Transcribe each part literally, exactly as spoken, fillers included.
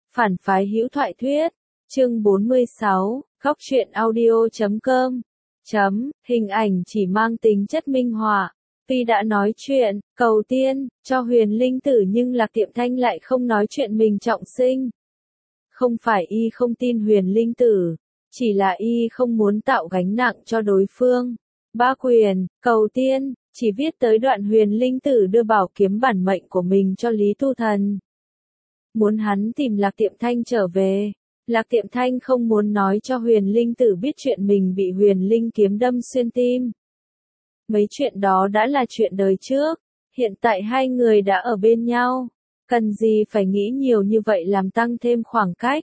Phản phái hữu thoại thuyết, chương bốn mươi sáu, góc truyện audio chấm com. Chấm, hình ảnh chỉ mang tính chất minh họa. Tuy đã nói chuyện, cầu tiên, cho huyền linh tử nhưng Lạc Tiệm Thanh lại không nói chuyện mình trọng sinh. Không phải y không tin huyền linh tử, chỉ là y không muốn tạo gánh nặng cho đối phương. Ba quyền, cầu tiên, chỉ viết tới đoạn huyền linh tử đưa bảo kiếm bản mệnh của mình cho Lý Tu Thần. Muốn hắn tìm Lạc Tiệm Thanh trở về. Lạc Tiệm Thanh không muốn nói cho huyền linh tử biết chuyện mình bị huyền linh kiếm đâm xuyên tim. Mấy chuyện đó đã là chuyện đời trước, hiện tại hai người đã ở bên nhau, cần gì phải nghĩ nhiều như vậy làm tăng thêm khoảng cách.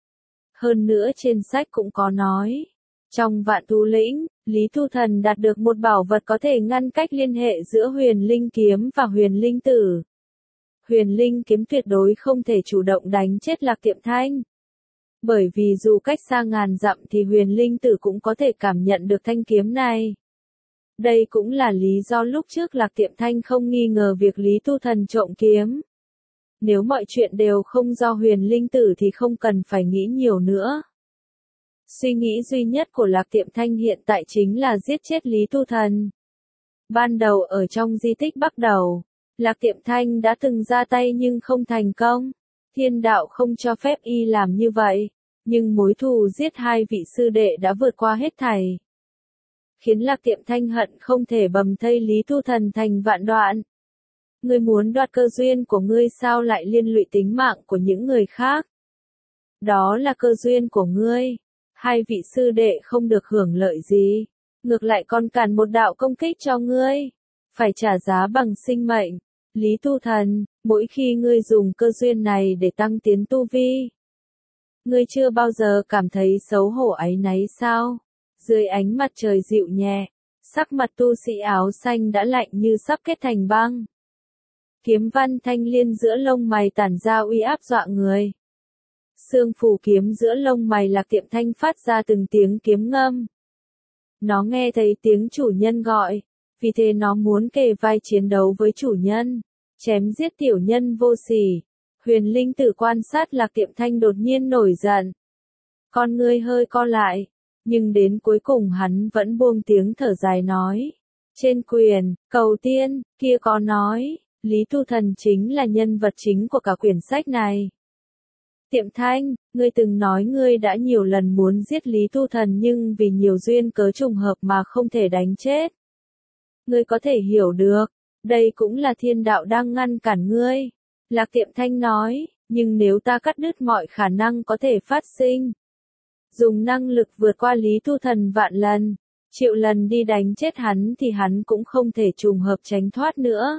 Hơn nữa trên sách cũng có nói, trong Vạn Thú Lĩnh, Lý Tu Thần đạt được một bảo vật có thể ngăn cách liên hệ giữa huyền linh kiếm và huyền linh tử. Huyền linh kiếm tuyệt đối không thể chủ động đánh chết Lạc Tiệm Thanh. Bởi vì dù cách xa ngàn dặm thì huyền linh tử cũng có thể cảm nhận được thanh kiếm này. Đây cũng là lý do lúc trước Lạc Tiệm Thanh không nghi ngờ việc Lý Tu Thần trộm kiếm. Nếu mọi chuyện đều không do huyền linh tử thì không cần phải nghĩ nhiều nữa. Suy nghĩ duy nhất của Lạc Tiệm Thanh hiện tại chính là giết chết Lý Tu Thần. Ban đầu ở trong di tích Bắc Đầu, Lạc Tiệm Thanh đã từng ra tay nhưng không thành công. Thiên đạo không cho phép y làm như vậy, nhưng mối thù giết hai vị sư đệ đã vượt qua hết thảy. Khiến Lạc Tiệm Thanh hận không thể bầm thây Lý Tu Thần thành vạn đoạn. Ngươi muốn đoạt cơ duyên của ngươi sao lại liên lụy tính mạng của những người khác? Đó là cơ duyên của ngươi. Hai vị sư đệ không được hưởng lợi gì. Ngược lại còn cản một đạo công kích cho ngươi. Phải trả giá bằng sinh mệnh. Lý Tu Thần, mỗi khi ngươi dùng cơ duyên này để tăng tiến tu vi, ngươi chưa bao giờ cảm thấy xấu hổ áy náy sao? Dưới ánh mặt trời dịu nhẹ, sắc mặt tu sĩ áo xanh đã lạnh như sắp kết thành băng. Kiếm văn thanh liên giữa lông mày tản ra uy áp dọa người. Xương phủ kiếm giữa lông mày Lạc Tiệm Thanh phát ra từng tiếng kiếm ngâm. Nó nghe thấy tiếng chủ nhân gọi, vì thế nó muốn kề vai chiến đấu với chủ nhân, chém giết tiểu nhân vô sỉ. Huyền linh tử quan sát Lạc Tiệm Thanh đột nhiên nổi giận. Con ngươi hơi co lại, nhưng đến cuối cùng hắn vẫn buông tiếng thở dài nói. Trên quyền, cầu tiên, kia có nói, Lý Tu Thần chính là nhân vật chính của cả quyển sách này. Tiệm Thanh, ngươi từng nói ngươi đã nhiều lần muốn giết Lý Tu Thần nhưng vì nhiều duyên cớ trùng hợp mà không thể đánh chết. Ngươi có thể hiểu được, đây cũng là thiên đạo đang ngăn cản ngươi. Lạc Tiệm Thanh nói, nhưng nếu ta cắt đứt mọi khả năng có thể phát sinh, dùng năng lực vượt qua Lý Tu Thần vạn lần, triệu lần đi đánh chết hắn thì hắn cũng không thể trùng hợp tránh thoát nữa.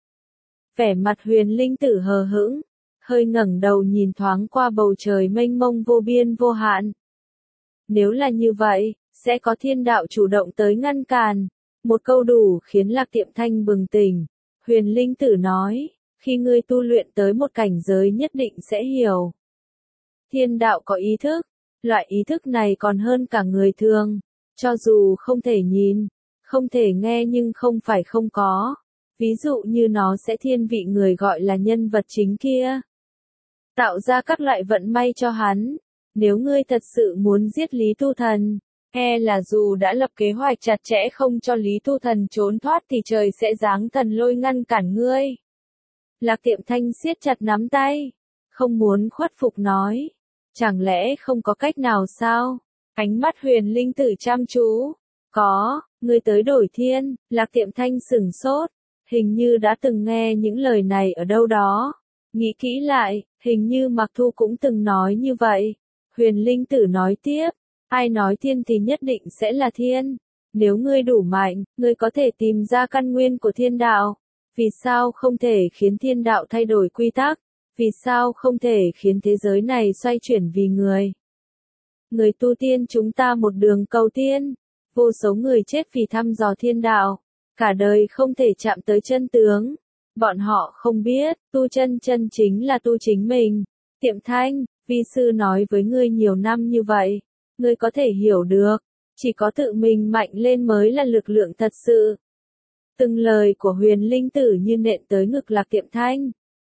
Vẻ mặt huyền linh tử hờ hững, hơi ngẩng đầu nhìn thoáng qua bầu trời mênh mông vô biên vô hạn. Nếu là như vậy, sẽ có thiên đạo chủ động tới ngăn cản. Một câu đủ khiến Lạc Tiệm Thanh bừng tỉnh. Huyền linh tử nói, khi ngươi tu luyện tới một cảnh giới nhất định sẽ hiểu. Thiên đạo có ý thức, loại ý thức này còn hơn cả người thường. Cho dù không thể nhìn, không thể nghe nhưng không phải không có. Ví dụ như nó sẽ thiên vị người gọi là nhân vật chính kia. Tạo ra các loại vận may cho hắn. Nếu ngươi thật sự muốn giết Lý Tu Thần, e là dù đã lập kế hoạch chặt chẽ không cho Lý Tu Thần trốn thoát thì trời sẽ giáng thần lôi ngăn cản ngươi. Lạc Tiệm Thanh siết chặt nắm tay, không muốn khuất phục nói. Chẳng lẽ không có cách nào sao? Ánh mắt huyền linh tử chăm chú. Có, ngươi tới đổi thiên. Lạc Tiệm Thanh sửng sốt, hình như đã từng nghe những lời này ở đâu đó. Nghĩ kỹ lại, hình như Mạc Thu cũng từng nói như vậy. Huyền linh tử nói tiếp, ai nói thiên thì nhất định sẽ là thiên. Nếu ngươi đủ mạnh, ngươi có thể tìm ra căn nguyên của thiên đạo. Vì sao không thể khiến thiên đạo thay đổi quy tắc? Vì sao không thể khiến thế giới này xoay chuyển vì người? Người tu tiên chúng ta một đường cầu tiên. Vô số người chết vì thăm dò thiên đạo. Cả đời không thể chạm tới chân tướng. Bọn họ không biết, tu chân chân chính là tu chính mình. Tiệm Thanh, vi sư nói với ngươi nhiều năm như vậy. Ngươi có thể hiểu được. Chỉ có tự mình mạnh lên mới là lực lượng thật sự. Từng lời của huyền linh tử như nện tới ngực Lạc Tiệm Thanh.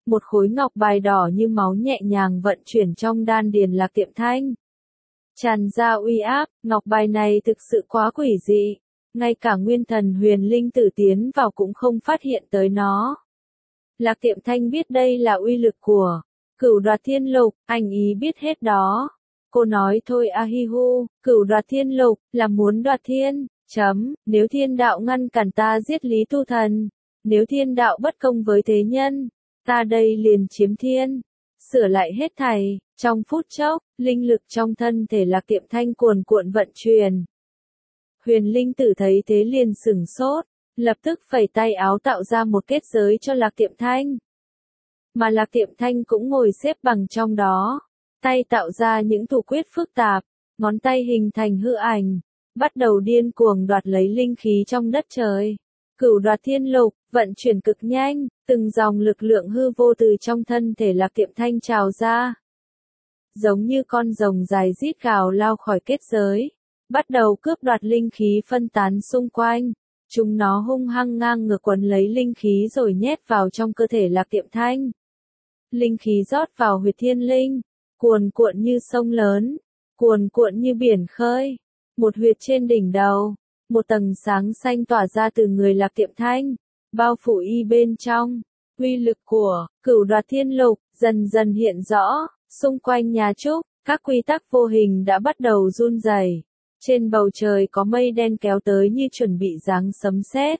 Một khối ngọc bài đỏ như máu nhẹ nhàng vận chuyển trong đan điền Lạc Tiệm Thanh. Tràn ra uy áp, ngọc bài này thực sự quá quỷ dị. Ngay cả nguyên thần huyền linh tử tiến vào cũng không phát hiện tới nó. Lạc Tiệm Thanh biết đây là uy lực của Cửu Đoạt Thiên Lục, anh ý biết hết đó. Cô nói thôi Ahihu, Cửu Đoạt Thiên Lục, là muốn đoạt thiên, chấm, nếu thiên đạo ngăn cản ta giết Lý Tu Thần, nếu thiên đạo bất công với thế nhân, ta đây liền chiếm thiên, sửa lại hết thảy, trong phút chốc, linh lực trong thân thể Lạc Tiệm Thanh cuồn cuộn vận chuyển. Huyền linh tử thấy thế liền sửng sốt, lập tức phẩy tay áo tạo ra một kết giới cho Lạc Tiệm Thanh. Mà Lạc Tiệm Thanh cũng ngồi xếp bằng trong đó, tay tạo ra những thủ quyết phức tạp, ngón tay hình thành hư ảnh, bắt đầu điên cuồng đoạt lấy linh khí trong đất trời. Cửu Đoạt Thiên Lục, vận chuyển cực nhanh, từng dòng lực lượng hư vô từ trong thân thể Lạc Tiệm Thanh trào ra. Giống như con rồng dài rít gào lao khỏi kết giới, bắt đầu cướp đoạt linh khí phân tán xung quanh. Chúng nó hung hăng ngang ngược quấn lấy linh khí rồi nhét vào trong cơ thể Lạc Tiệm Thanh. Linh khí rót vào huyệt thiên linh, cuồn cuộn như sông lớn, cuồn cuộn như biển khơi. Một huyệt trên đỉnh đầu, một tầng sáng xanh tỏa ra từ người Lạc Tiệm Thanh, bao phủ y bên trong. Uy lực của Cửu Đoạt Thiên Lục dần dần hiện rõ, xung quanh nhà trúc, các quy tắc vô hình đã bắt đầu run rẩy. Trên bầu trời có mây đen kéo tới như chuẩn bị giáng sấm sét.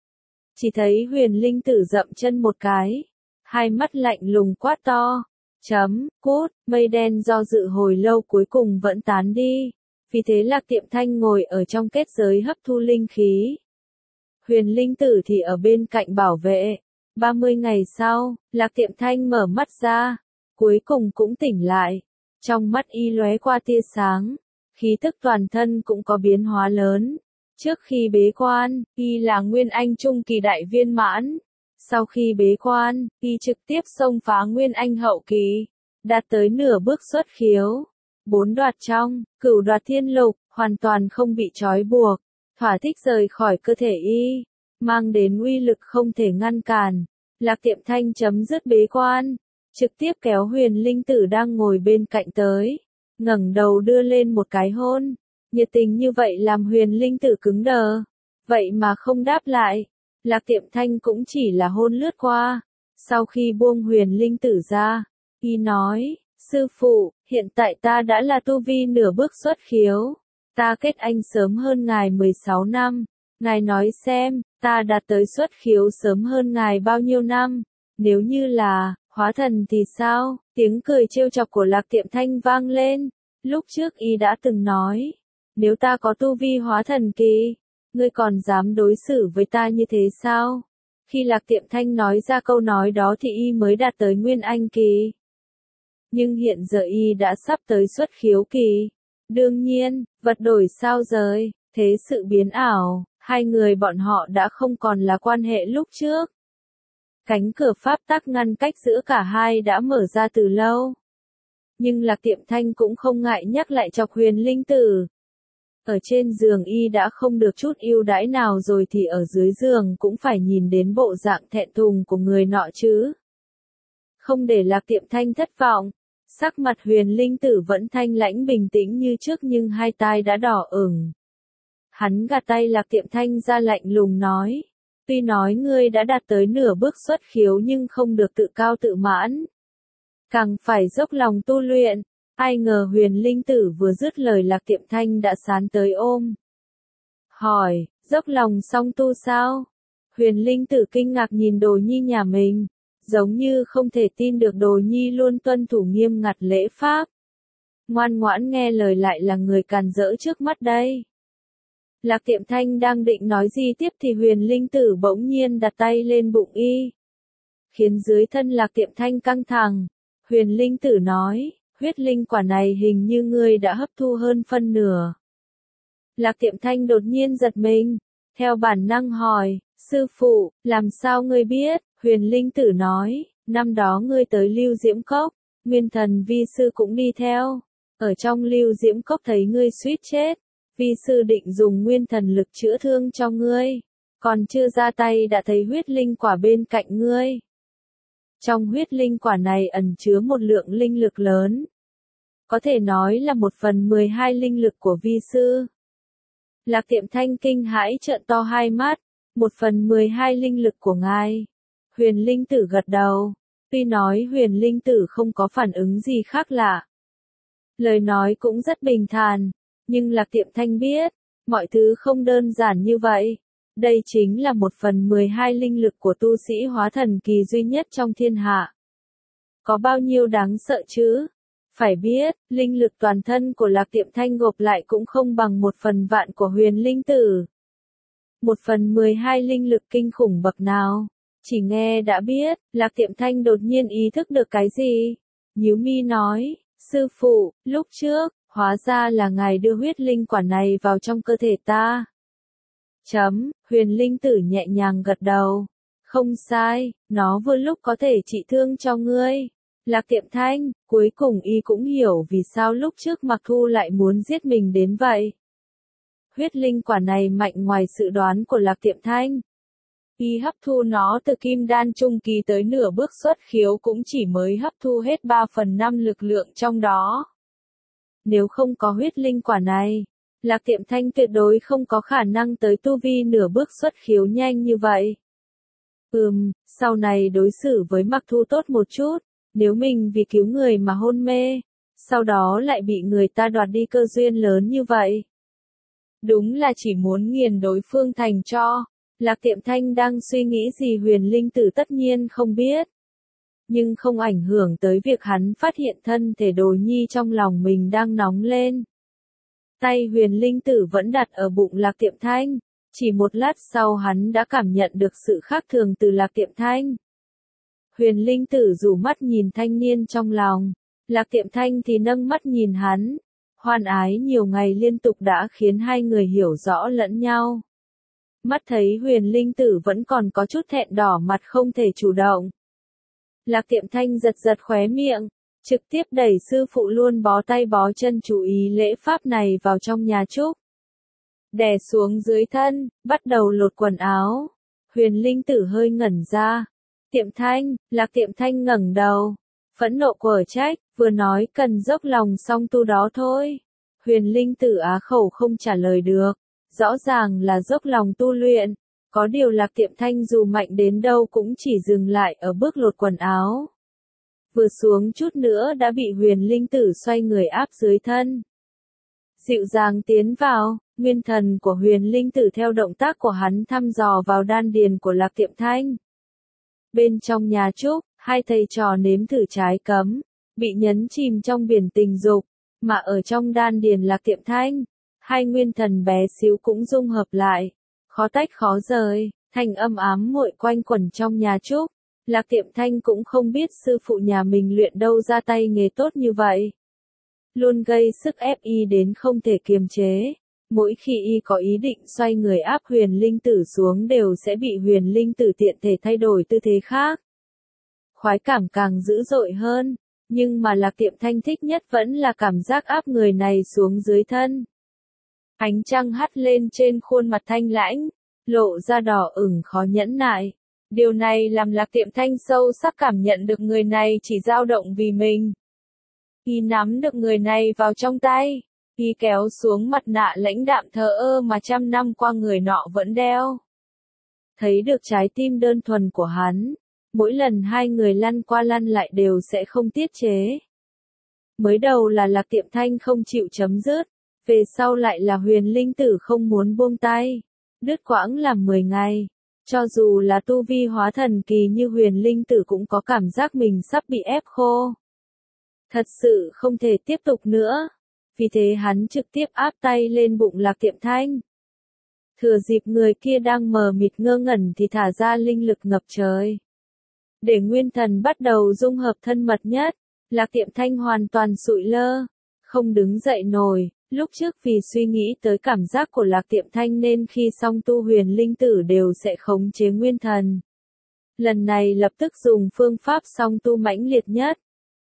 Chỉ thấy huyền linh tử dậm chân một cái, hai mắt lạnh lùng quát to, chấm, cút, mây đen do dự hồi lâu cuối cùng vẫn tán đi. Vì thế Lạc Tiệm Thanh ngồi ở trong kết giới hấp thu linh khí. Huyền linh tử thì ở bên cạnh bảo vệ. ba mươi ngày sau, Lạc Tiệm Thanh mở mắt ra, cuối cùng cũng tỉnh lại. Trong mắt y lóe qua tia sáng, khí tức toàn thân cũng có biến hóa lớn. Trước khi bế quan, y là Nguyên Anh Trung kỳ đại viên mãn. Sau khi bế quan, y trực tiếp xông phá Nguyên Anh hậu kỳ, đạt tới nửa bước xuất khiếu. Bốn đoạt trong, Cửu Đoạt Thiên Lục, hoàn toàn không bị trói buộc, thỏa thích rời khỏi cơ thể y, mang đến uy lực không thể ngăn cản. Lạc Tiệm Thanh chấm dứt bế quan, trực tiếp kéo huyền linh tử đang ngồi bên cạnh tới, ngẩng đầu đưa lên một cái hôn. Nhiệt tình như vậy làm huyền linh tử cứng đờ, vậy mà không đáp lại. Lạc Tiệm Thanh cũng chỉ là hôn lướt qua. Sau khi buông huyền linh tử ra, y nói, sư phụ, hiện tại ta đã là tu vi nửa bước xuất khiếu. Ta kết anh sớm hơn ngài mười sáu năm. Ngài nói xem, ta đạt tới xuất khiếu sớm hơn ngài bao nhiêu năm? Nếu như là hóa thần thì sao? Tiếng cười trêu chọc của Lạc Tiệm Thanh vang lên. Lúc trước y đã từng nói, nếu ta có tu vi hóa thần kỳ, ngươi còn dám đối xử với ta như thế sao? Khi Lạc Tiệm Thanh nói ra câu nói đó thì y mới đạt tới Nguyên Anh kỳ. Nhưng hiện giờ y đã sắp tới xuất khiếu kỳ. Đương nhiên, vật đổi sao rời, thế sự biến ảo, hai người bọn họ đã không còn là quan hệ lúc trước. Cánh cửa pháp tắc ngăn cách giữa cả hai đã mở ra từ lâu. Nhưng Lạc Tiệm Thanh cũng không ngại nhắc lại chọc huyền linh tử. Ở trên giường y đã không được chút ưu đãi nào rồi thì ở dưới giường cũng phải nhìn đến bộ dạng thẹn thùng của người nọ chứ. Không để Lạc Tiệm Thanh thất vọng, sắc mặt huyền linh tử vẫn thanh lãnh bình tĩnh như trước nhưng hai tai đã đỏ ửng. Hắn gạt tay Lạc Tiệm Thanh ra lạnh lùng nói, tuy nói ngươi đã đạt tới nửa bước xuất khiếu nhưng không được tự cao tự mãn. Càng phải dốc lòng tu luyện. Ai ngờ huyền linh tử vừa dứt lời Lạc Tiệm Thanh đã sán tới ôm. Hỏi, dốc lòng song tu sao? Huyền linh tử kinh ngạc nhìn Đồ Nhi nhà mình, giống như không thể tin được Đồ Nhi luôn tuân thủ nghiêm ngặt lễ pháp. Ngoan ngoãn nghe lời lại là người càn rỡ trước mắt đây. Lạc Tiệm Thanh đang định nói gì tiếp thì huyền linh tử bỗng nhiên đặt tay lên bụng y, khiến dưới thân Lạc Tiệm Thanh căng thẳng. Huyền linh tử nói, huyết linh quả này hình như ngươi đã hấp thu hơn phân nửa. Lạc Tiệm Thanh đột nhiên giật mình, theo bản năng hỏi, sư phụ, làm sao ngươi biết? Huyền linh tử nói, năm đó ngươi tới Lưu Diễm Cốc, Nguyên Thần vi sư cũng đi theo. Ở trong Lưu Diễm Cốc thấy ngươi suýt chết, vi sư định dùng nguyên thần lực chữa thương cho ngươi, còn chưa ra tay đã thấy huyết linh quả bên cạnh ngươi. Trong huyết linh quả này ẩn chứa một lượng linh lực lớn. Có thể nói là một phần mười hai linh lực của vi sư. Lạc Tiệm Thanh kinh hãi trợn to hai mắt, một phần mười hai linh lực của ngài. Huyền linh tử gật đầu, tuy nói huyền linh tử không có phản ứng gì khác lạ. Lời nói cũng rất bình thản, nhưng Lạc Tiệm Thanh biết, mọi thứ không đơn giản như vậy. Đây chính là một phần mười hai linh lực của tu sĩ hóa thần kỳ duy nhất trong thiên hạ. Có bao nhiêu đáng sợ chứ? Phải biết, linh lực toàn thân của Lạc Tiệm Thanh gộp lại cũng không bằng một phần vạn của huyền linh tử. Một phần mười hai linh lực kinh khủng bậc nào? Chỉ nghe đã biết, Lạc Tiệm Thanh đột nhiên ý thức được cái gì? Nhíu mi nói, sư phụ, lúc trước, hóa ra là ngài đưa huyết linh quả này vào trong cơ thể ta. Chấm, huyền linh tử nhẹ nhàng gật đầu. Không sai, nó vừa lúc có thể trị thương cho ngươi. Lạc Tiệm Thanh, cuối cùng y cũng hiểu vì sao lúc trước Mặc Thu lại muốn giết mình đến vậy. Huyết linh quả này mạnh ngoài sự đoán của Lạc Tiệm Thanh. Y hấp thu nó từ kim đan trung kỳ tới nửa bước xuất khiếu cũng chỉ mới hấp thu hết ba phần năm lực lượng trong đó. Nếu không có huyết linh quả này, Lạc Tiệm Thanh tuyệt đối không có khả năng tới tu vi nửa bước xuất khiếu nhanh như vậy. Ừm, sau này đối xử với Mặc Thu tốt một chút, nếu mình vì cứu người mà hôn mê, sau đó lại bị người ta đoạt đi cơ duyên lớn như vậy. Đúng là chỉ muốn nghiền đối phương thành tro. Lạc Tiệm Thanh đang suy nghĩ gì huyền linh tử tất nhiên không biết. Nhưng không ảnh hưởng tới việc hắn phát hiện thân thể đồ nhi trong lòng mình đang nóng lên. Tay huyền linh tử vẫn đặt ở bụng Lạc Tiệm Thanh. Chỉ một lát sau hắn đã cảm nhận được sự khác thường từ Lạc Tiệm Thanh. Huyền linh tử rủ mắt nhìn thanh niên trong lòng. Lạc Tiệm Thanh thì nâng mắt nhìn hắn. Hoan ái nhiều ngày liên tục đã khiến hai người hiểu rõ lẫn nhau. Mắt thấy huyền linh tử vẫn còn có chút thẹn đỏ mặt không thể chủ động. Lạc Tiệm Thanh giật giật khóe miệng, trực tiếp đẩy sư phụ luôn bó tay bó chân chú ý lễ pháp này vào trong nhà trúc. Đè xuống dưới thân, bắt đầu lột quần áo. Huyền linh tử hơi ngẩn ra. Tiệm Thanh, Lạc Tiệm Thanh ngẩng đầu. Phẫn nộ quở trách, vừa nói cần dốc lòng song tu đó thôi. Huyền linh tử á khẩu không trả lời được. Rõ ràng là dốc lòng tu luyện, có điều Lạc Tiệm Thanh dù mạnh đến đâu cũng chỉ dừng lại ở bước lột quần áo. Vừa xuống chút nữa đã bị huyền linh tử xoay người áp dưới thân. Dịu dàng tiến vào, nguyên thần của huyền linh tử theo động tác của hắn thăm dò vào đan điền của Lạc Tiệm Thanh. Bên trong nhà trúc, hai thầy trò nếm thử trái cấm, bị nhấn chìm trong biển tình dục, mà ở trong đan điền Lạc Tiệm Thanh. Hai nguyên thần bé xíu cũng dung hợp lại, khó tách khó rời, thành âm ám muội quanh quẩn trong nhà trúc. Lạc Tiệm Thanh cũng không biết sư phụ nhà mình luyện đâu ra tay nghề tốt như vậy. Luôn gây sức ép y đến không thể kiềm chế. Mỗi khi y có ý định xoay người áp huyền linh tử xuống đều sẽ bị huyền linh tử tiện thể thay đổi tư thế khác. Khoái cảm càng dữ dội hơn, nhưng mà Lạc Tiệm Thanh thích nhất vẫn là cảm giác áp người này xuống dưới thân. Ánh trăng hắt lên trên khuôn mặt thanh lãnh, lộ ra đỏ ửng khó nhẫn nại. Điều này làm Lạc Tiệm Thanh sâu sắc cảm nhận được người này chỉ dao động vì mình. Y nắm được người này vào trong tay, y kéo xuống mặt nạ lãnh đạm thờ ơ mà trăm năm qua người nọ vẫn đeo. Thấy được trái tim đơn thuần của hắn, mỗi lần hai người lăn qua lăn lại đều sẽ không tiết chế. Mới đầu là Lạc Tiệm Thanh không chịu chấm dứt. Về sau lại là huyền linh tử không muốn buông tay. Đứt quãng làm mười ngày. Cho dù là tu vi hóa thần kỳ như huyền linh tử cũng có cảm giác mình sắp bị ép khô. Thật sự không thể tiếp tục nữa. Vì thế hắn trực tiếp áp tay lên bụng Lạc Tiệm Thanh. Thừa dịp người kia đang mờ mịt ngơ ngẩn thì thả ra linh lực ngập trời. Để nguyên thần bắt đầu dung hợp thân mật nhất, Lạc Tiệm Thanh hoàn toàn sụi lơ, không đứng dậy nổi. Lúc trước vì suy nghĩ tới cảm giác của Lạc Tiệm Thanh nên khi song tu huyền linh tử đều sẽ khống chế nguyên thần. Lần này lập tức dùng phương pháp song tu mãnh liệt nhất.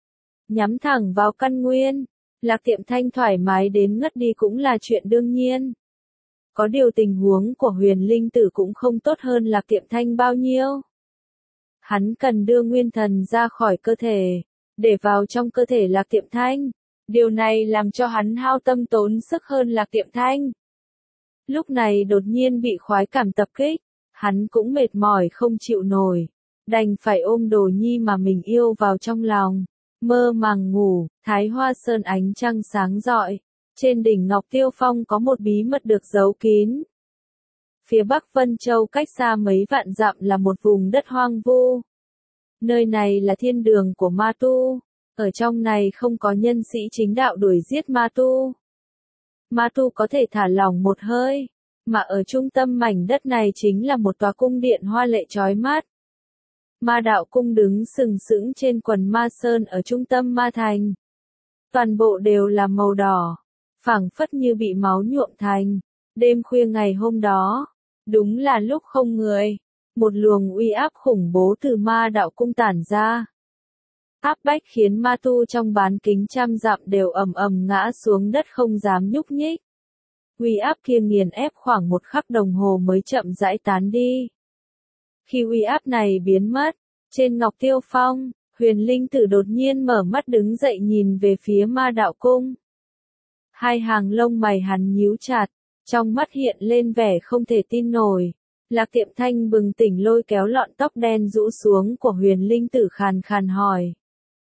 Nhắm thẳng vào căn nguyên, Lạc Tiệm Thanh thoải mái đến ngất đi cũng là chuyện đương nhiên. Có điều tình huống của huyền linh tử cũng không tốt hơn Lạc Tiệm Thanh bao nhiêu. Hắn cần đưa nguyên thần ra khỏi cơ thể, để vào trong cơ thể Lạc Tiệm Thanh. Điều này làm cho hắn hao tâm tốn sức hơn Lạc Tiệm Thanh. Lúc này đột nhiên bị khoái cảm tập kích, hắn cũng mệt mỏi không chịu nổi, đành phải ôm Đồ Nhi mà mình yêu vào trong lòng, mơ màng ngủ. Thái Hoa Sơn ánh trăng sáng rọi, trên đỉnh Ngọc Tiêu Phong có một bí mật được giấu kín. Phía Bắc Vân Châu cách xa mấy vạn dặm là một vùng đất hoang vu. Nơi này là thiên đường của ma tu, ở trong này không có nhân sĩ chính đạo đuổi giết ma tu. Ma tu có thể thả lỏng một hơi, mà ở trung tâm mảnh đất này chính là một tòa cung điện hoa lệ chói mắt. Ma đạo cung đứng sừng sững trên quần ma sơn ở trung tâm ma thành. Toàn bộ đều là màu đỏ, phảng phất như bị máu nhuộm thành. Đêm khuya ngày hôm đó, đúng là lúc không người, một luồng uy áp khủng bố từ ma đạo cung tản ra. Áp bách khiến ma tu trong bán kính trăm dặm đều ầm ầm ngã xuống đất không dám nhúc nhích. Uy áp kia nghiền ép khoảng một khắc đồng hồ mới chậm rãi tán đi. Khi uy áp này biến mất, trên Ngọc Tiêu Phong, Huyền Linh Tử đột nhiên mở mắt đứng dậy nhìn về phía ma đạo cung. Hai hàng lông mày hắn nhíu chặt, trong mắt hiện lên vẻ không thể tin nổi. Lạc Tiệm Thanh bừng tỉnh lôi kéo lọn tóc đen rũ xuống của Huyền Linh Tử khàn khàn hỏi.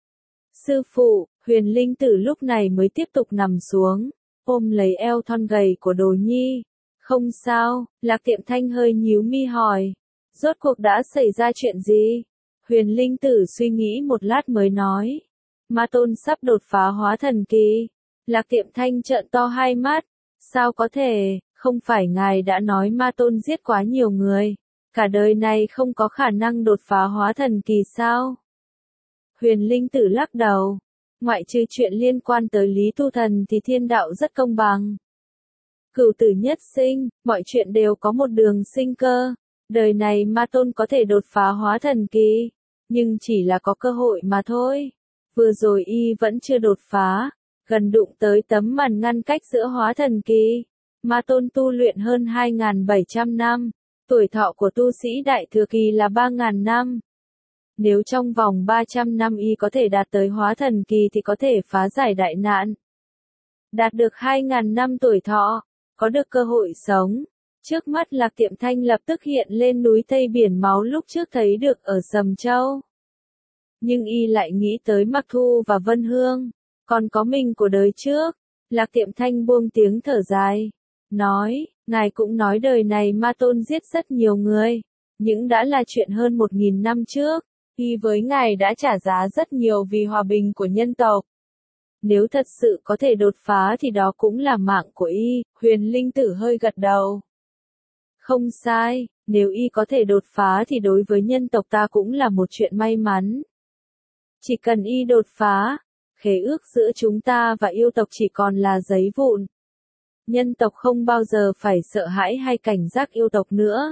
Sư phụ, Huyền Linh Tử lúc này mới tiếp tục nằm xuống, ôm lấy eo thon gầy của Đồ Nhi. Không sao, Lạc Tiệm Thanh hơi nhíu mi hỏi. Rốt cuộc đã xảy ra chuyện gì? Huyền Linh Tử suy nghĩ một lát mới nói. Ma Tôn sắp đột phá hóa thần kỳ. Lạc Tiệm Thanh trợn to hai mắt. Sao có thể, không phải ngài đã nói Ma Tôn giết quá nhiều người, cả đời này không có khả năng đột phá hóa thần kỳ sao? Huyền Linh Tử lắc đầu. Ngoại trừ chuyện liên quan tới Lý Tu Thần thì thiên đạo rất công bằng. Cửu tử nhất sinh, mọi chuyện đều có một đường sinh cơ. Đời này Ma Tôn có thể đột phá hóa thần kỳ, nhưng chỉ là có cơ hội mà thôi. Vừa rồi y vẫn chưa đột phá, gần đụng tới tấm màn ngăn cách giữa hóa thần kỳ. Ma Tôn tu luyện hơn hai nghìn bảy trăm năm, tuổi thọ của tu sĩ đại thừa kỳ là ba nghìn năm. Nếu trong vòng ba trăm năm y có thể đạt tới hóa thần kỳ thì có thể phá giải đại nạn. Đạt được hai nghìn năm tuổi thọ, có được cơ hội sống. Trước mắt Lạc Tiệm Thanh lập tức hiện lên núi Tây biển máu lúc trước thấy được ở Sầm Châu. Nhưng y lại nghĩ tới Mặc Thu và Vân Hương, còn có mình của đời trước. Lạc Tiệm Thanh buông tiếng thở dài, nói, ngài cũng nói đời này Ma Tôn giết rất nhiều người, nhưng đã là chuyện hơn một nghìn năm trước, y với ngài đã trả giá rất nhiều vì hòa bình của nhân tộc. Nếu thật sự có thể đột phá thì đó cũng là mạng của y. Huyền Linh Tử hơi gật đầu. Không sai, nếu y có thể đột phá thì đối với nhân tộc ta cũng là một chuyện may mắn. Chỉ cần y đột phá, khế ước giữa chúng ta và yêu tộc chỉ còn là giấy vụn. Nhân tộc không bao giờ phải sợ hãi hay cảnh giác yêu tộc nữa.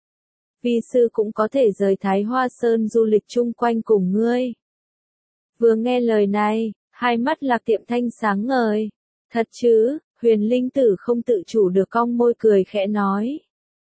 Vi sư cũng có thể rời Thái Hoa Sơn du lịch chung quanh cùng ngươi. Vừa nghe lời này, hai mắt Lạc Tiệm Thanh sáng ngời. Thật chứ? Huyền Linh Tử không tự chủ được cong môi cười khẽ nói.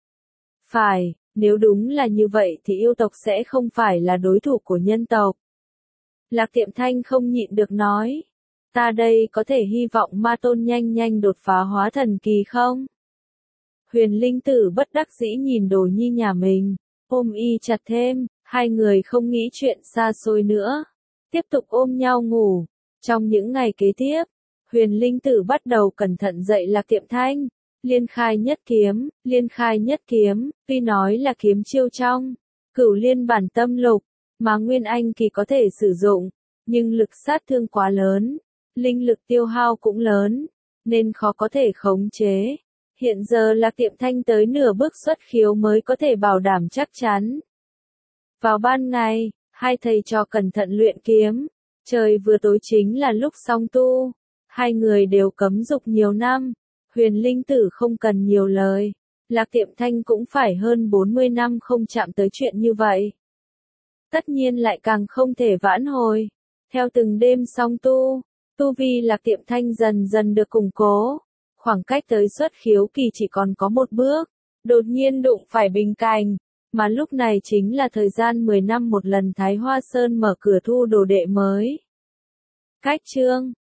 Phải, nếu đúng là như vậy thì yêu tộc sẽ không phải là đối thủ của nhân tộc. Lạc Tiệm Thanh không nhịn được nói. Ta đây có thể hy vọng Ma Tôn nhanh nhanh đột phá hóa thần kỳ không? Huyền Linh Tử bất đắc dĩ nhìn Đồ Nhi nhà mình, ôm y chặt thêm, hai người không nghĩ chuyện xa xôi nữa. Tiếp tục ôm nhau ngủ. Trong những ngày kế tiếp, Huyền Linh Tử bắt đầu cẩn thận dạy Lạc Tiệm Thanh. Liên khai nhất kiếm, liên khai nhất kiếm, tuy nói là kiếm chiêu trong Cửu Liên bản tâm lục, mà Nguyên Anh kỳ có thể sử dụng, nhưng lực sát thương quá lớn, linh lực tiêu hao cũng lớn, nên khó có thể khống chế. Hiện giờ Lạc Tiệm Thanh tới nửa bước xuất khiếu mới có thể bảo đảm chắc chắn. Vào ban ngày, hai thầy trò cẩn thận luyện kiếm, trời vừa tối chính là lúc song tu. Hai người đều cấm dục nhiều năm. Huyền Linh Tử không cần nhiều lời, Lạc Tiệm Thanh cũng phải hơn bốn mươi năm không chạm tới chuyện như vậy. Tất nhiên lại càng không thể vãn hồi. Theo từng đêm song tu, tu vi Lạc Tiệm Thanh dần dần được củng cố. Khoảng cách tới xuất khiếu kỳ chỉ còn có một bước, đột nhiên đụng phải bình cảnh. Mà lúc này chính là thời gian mười năm một lần Thái Hoa Sơn mở cửa thu đồ đệ mới. Cách chương